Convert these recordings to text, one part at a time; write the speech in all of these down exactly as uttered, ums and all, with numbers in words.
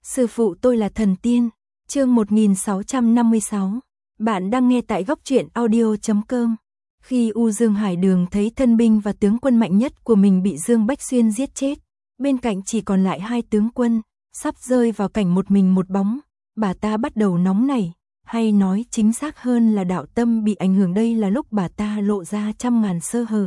Sư phụ tôi là thần tiên. Chương một nghìn sáu trăm năm mươi sáu. Bạn đang nghe tại góc truyện audio chấm com. Khi U Dương Hải Đường thấy thân binh và tướng quân mạnh nhất của mình bị Dương Bách Xuyên giết chết, bên cạnh chỉ còn lại hai tướng quân, sắp rơi vào cảnh một mình một bóng, bà ta bắt đầu nóng nảy, hay nói chính xác hơn là đạo tâm bị ảnh hưởng. Đây là lúc bà ta lộ ra trăm ngàn sơ hở.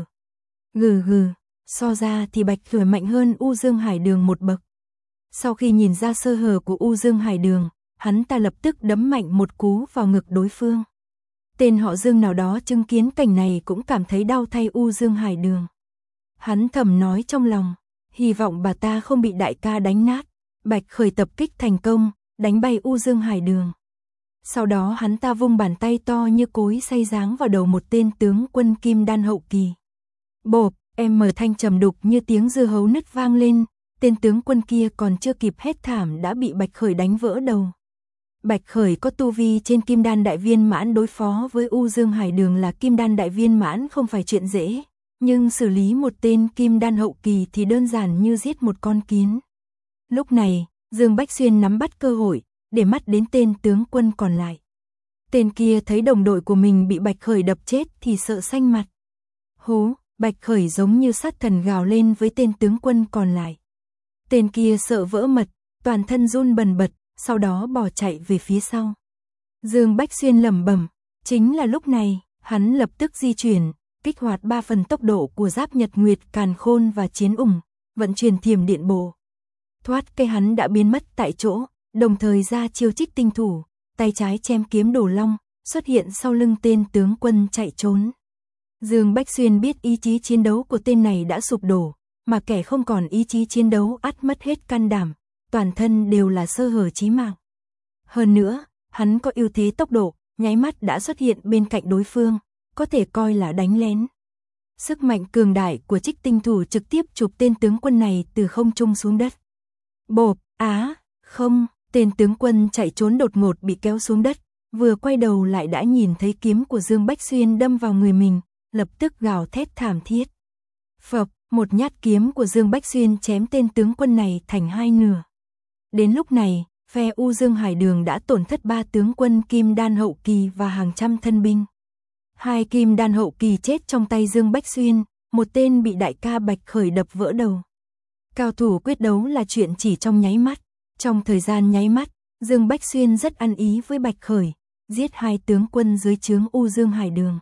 Gừ gừ, so ra thì Bạch Khởi mạnh hơn U Dương Hải Đường một bậc. Sau khi nhìn ra sơ hở của U Dương Hải Đường, hắn ta lập tức đấm mạnh một cú vào ngực đối phương. Tên họ Dương nào đó chứng kiến cảnh này cũng cảm thấy đau thay U Dương Hải Đường. Hắn thầm nói trong lòng, hy vọng bà ta không bị đại ca đánh nát. Bạch Khởi tập kích thành công, đánh bay U Dương Hải Đường. Sau đó hắn ta vung bàn tay to như cối xay giáng vào đầu một tên tướng quân kim đan hậu kỳ. Bộp, em mở thanh trầm đục như tiếng dưa hấu nứt vang lên, tên tướng quân kia còn chưa kịp hét thảm đã bị Bạch Khởi đánh vỡ đầu. Bạch Khởi có tu vi trên kim đan đại viên mãn, đối phó với U Dương Hải Đường là kim đan đại viên mãn không phải chuyện dễ, nhưng xử lý một tên kim đan hậu kỳ thì đơn giản như giết một con kiến. Lúc này, Dương Bách Xuyên nắm bắt cơ hội, để mắt đến tên tướng quân còn lại. Tên kia thấy đồng đội của mình bị Bạch Khởi đập chết thì sợ xanh mặt. Hú, Bạch Khởi giống như sát thần gào lên với tên tướng quân còn lại. Tên kia sợ vỡ mật, toàn thân run bần bật, sau đó bỏ chạy về phía sau. Dương Bách Xuyên lẩm bẩm, chính là lúc này, hắn lập tức di chuyển, kích hoạt ba phần tốc độ của Giáp Nhật Nguyệt Càn Khôn và Chiến Ủng, vận chuyển Thiểm Điện Bộ. Thoát cây hắn đã biến mất tại chỗ, đồng thời ra chiêu Trích Tinh Thủ, tay trái chém kiếm Đồ Long, xuất hiện sau lưng tên tướng quân chạy trốn. Dương Bách Xuyên biết ý chí chiến đấu của tên này đã sụp đổ, mà kẻ không còn ý chí chiến đấu ắt mất hết can đảm, toàn thân đều là sơ hở chí mạng. Hơn nữa, hắn có ưu thế tốc độ, nháy mắt đã xuất hiện bên cạnh đối phương, có thể coi là đánh lén. Sức mạnh cường đại của Trích Tinh Thủ trực tiếp chụp tên tướng quân này từ không trung xuống đất. Bộp, á, không, tên tướng quân chạy trốn đột ngột bị kéo xuống đất, vừa quay đầu lại đã nhìn thấy kiếm của Dương Bách Xuyên đâm vào người mình, lập tức gào thét thảm thiết. Phập, một nhát kiếm của Dương Bách Xuyên chém tên tướng quân này thành hai nửa. Đến lúc này, phe U Dương Hải Đường đã tổn thất ba tướng quân kim đan hậu kỳ và hàng trăm thân binh. Hai kim đan hậu kỳ chết trong tay Dương Bách Xuyên, một tên bị đại ca Bạch Khởi đập vỡ đầu. Cao thủ quyết đấu là chuyện chỉ trong nháy mắt. Trong thời gian nháy mắt, Dương Bách Xuyên rất ăn ý với Bạch Khởi, giết hai tướng quân dưới trướng U Dương Hải Đường.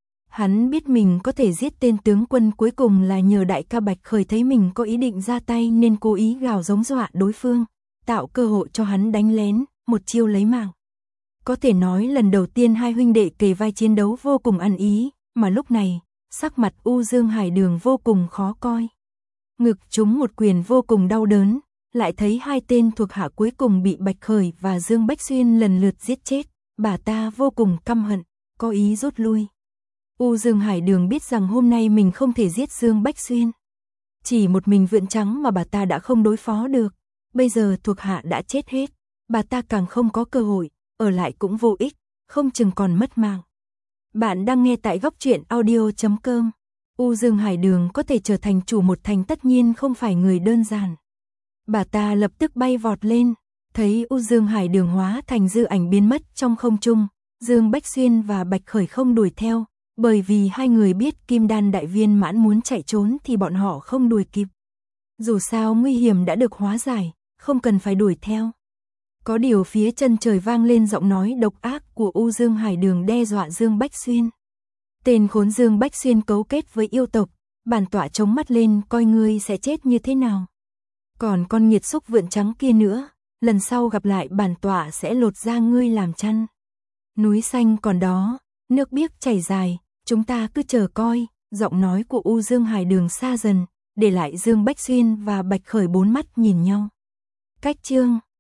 Hắn biết mình có thể giết tên tướng quân cuối cùng là nhờ đại ca Bạch Khởi thấy mình có ý định ra tay nên cố ý gào giống dọa đối phương, tạo cơ hội cho hắn đánh lén, một chiêu lấy mạng. Có thể nói lần đầu tiên hai huynh đệ kề vai chiến đấu vô cùng ăn ý, mà lúc này, sắc mặt U Dương Hải Đường vô cùng khó coi. Ngực trúng một quyền vô cùng đau đớn, lại thấy hai tên thuộc hạ cuối cùng bị Bạch Khởi và Dương Bách Xuyên lần lượt giết chết, bà ta vô cùng căm hận, có ý rút lui. U Dương Hải Đường biết rằng hôm nay mình không thể giết Dương Bách Xuyên. Chỉ một mình Vượn Trắng mà bà ta đã không đối phó được, bây giờ thuộc hạ đã chết hết, bà ta càng không có cơ hội, ở lại cũng vô ích, không chừng còn mất mạng. Bạn đang nghe tại góc truyện audio chấm com. U Dương Hải Đường có thể trở thành chủ một thành tất nhiên không phải người đơn giản. Bà ta lập tức bay vọt lên, thấy U Dương Hải Đường hóa thành dư ảnh biến mất trong không trung, Dương Bách Xuyên và Bạch Khởi không đuổi theo, bởi vì hai người biết kim đan đại viên mãn muốn chạy trốn thì bọn họ không đuổi kịp. Dù sao nguy hiểm đã được hóa giải, không cần phải đuổi theo. Có điều phía chân trời vang lên giọng nói độc ác của U Dương Hải Đường đe dọa Dương Bách Xuyên. Tên khốn Dương Bách Xuyên cấu kết với yêu tộc, bản tọa chống mắt lên coi ngươi sẽ chết như thế nào. Còn con nghiệt xúc Vượn Trắng kia nữa, lần sau gặp lại bản tọa sẽ lột da ngươi làm chăn. Núi xanh còn đó, nước biếc chảy dài, chúng ta cứ chờ coi. Giọng nói của U Dương Hải Đường xa dần, để lại Dương Bách Xuyên và Bạch Khởi bốn mắt nhìn nhau. Cách chương